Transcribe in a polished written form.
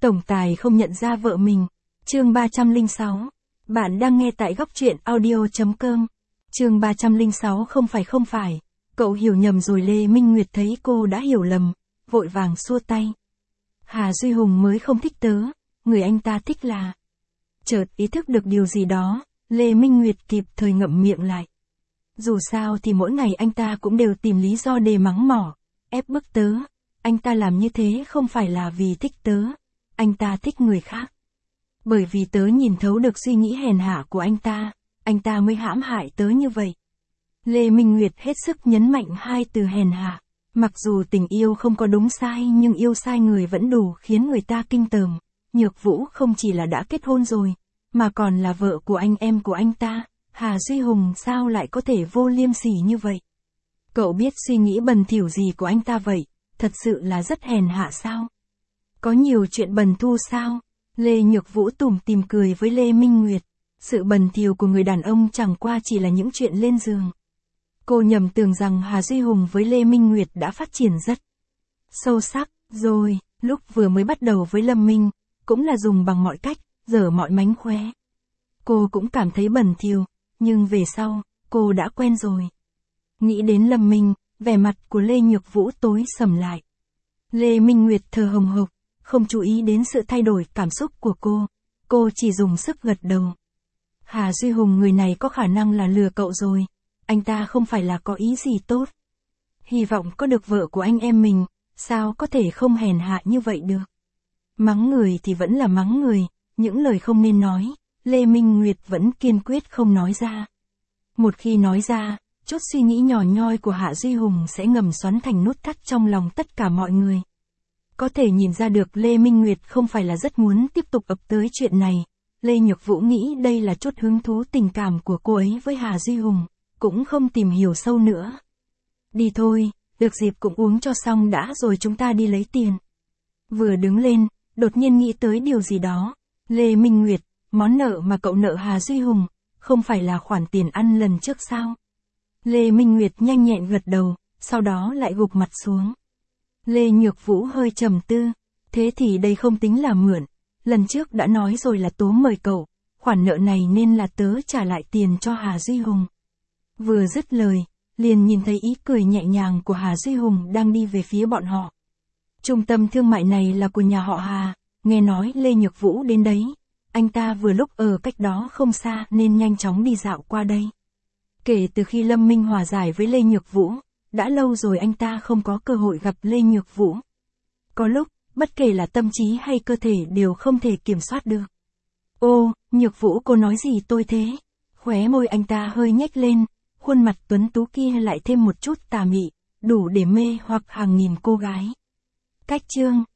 Tổng tài không nhận ra vợ mình. Chương 306. Bạn đang nghe tại góc truyện audio.com. Chương 306 không phải. Cậu hiểu nhầm rồi. Lê Minh Nguyệt thấy cô đã hiểu lầm, vội vàng xua tay. Hà Duy Hùng mới không thích tớ, người anh ta thích là... Chợt ý thức được điều gì đó, Lê Minh Nguyệt kịp thời ngậm miệng lại. Dù sao thì mỗi ngày anh ta cũng đều tìm lý do để mắng mỏ, ép bức tớ. Anh ta làm như thế không phải là vì thích tớ, anh ta thích người khác. Bởi vì tớ nhìn thấu được suy nghĩ hèn hạ của anh ta mới hãm hại tớ như vậy. Lê Minh Nguyệt hết sức nhấn mạnh hai từ hèn hạ. Mặc dù tình yêu không có đúng sai nhưng yêu sai người vẫn đủ khiến người ta kinh tởm. Nhược Vũ không chỉ là đã kết hôn rồi, mà còn là vợ của anh em của anh ta. Hà Duy Hùng sao lại có thể vô liêm sỉ như vậy? Cậu biết suy nghĩ bẩn thỉu gì của anh ta vậy? Thật sự là rất hèn hạ sao? Có nhiều chuyện bần thu sao? Lê Nhược Vũ tủm tỉm cười với Lê Minh Nguyệt. Sự bần thỉu của người đàn ông chẳng qua chỉ là những chuyện lên giường. Cô nhầm tưởng rằng Hà Duy Hùng với Lê Minh Nguyệt đã phát triển rất sâu sắc rồi. Lúc vừa mới bắt đầu với Lâm Minh, cũng là dùng bằng mọi cách, giở mọi mánh khóe. Cô cũng cảm thấy bẩn thỉu, nhưng về sau, cô đã quen rồi. Nghĩ đến Lâm Minh, vẻ mặt của Lê Nhược Vũ tối sầm lại. Lê Minh Nguyệt thở hồng hộc, không chú ý đến sự thay đổi cảm xúc của cô chỉ dùng sức gật đầu. Hà Duy Hùng người này có khả năng là lừa cậu rồi, anh ta không phải là có ý gì tốt. Hy vọng có được vợ của anh em mình, sao có thể không hèn hạ như vậy được. Mắng người thì vẫn là mắng người, những lời không nên nói, Lê Minh Nguyệt vẫn kiên quyết không nói ra. Một khi nói ra, chút suy nghĩ nhỏ nhoi của Hạ Duy Hùng sẽ ngầm xoắn thành nút thắt trong lòng tất cả mọi người. Có thể nhìn ra được Lê Minh Nguyệt không phải là rất muốn tiếp tục ập tới chuyện này. Lê Nhược Vũ nghĩ đây là chút hứng thú tình cảm của cô ấy với Hà Duy Hùng, cũng không tìm hiểu sâu nữa. Đi thôi, được dịp cũng uống cho xong đã rồi chúng ta đi lấy tiền. Vừa đứng lên, đột nhiên nghĩ tới điều gì đó. Lê Minh Nguyệt, món nợ mà cậu nợ Hà Duy Hùng, không phải là khoản tiền ăn lần trước sao? Lê Minh Nguyệt nhanh nhẹn gật đầu, sau đó lại gục mặt xuống. Lê Nhược Vũ hơi trầm tư, thế thì đây không tính là mượn. Lần trước đã nói rồi là tố mời cậu, khoản nợ này nên là tớ trả lại tiền cho Hà Duy Hùng. Vừa dứt lời, liền nhìn thấy ý cười nhẹ nhàng của Hà Duy Hùng đang đi về phía bọn họ. Trung tâm thương mại này là của nhà họ Hà, nghe nói Lê Nhược Vũ đến đấy. Anh ta vừa lúc ở cách đó không xa nên nhanh chóng đi dạo qua đây. Kể từ khi Lâm Minh hòa giải với Lê Nhược Vũ, đã lâu rồi anh ta không có cơ hội gặp Lê Nhược Vũ. Có lúc, bất kể là tâm trí hay cơ thể đều không thể kiểm soát được. Ô, Nhược Vũ cô nói gì tôi thế? Khóe môi anh ta hơi nhếch lên, khuôn mặt tuấn tú kia lại thêm một chút tà mị, đủ để mê hoặc hàng nghìn cô gái. Cách chương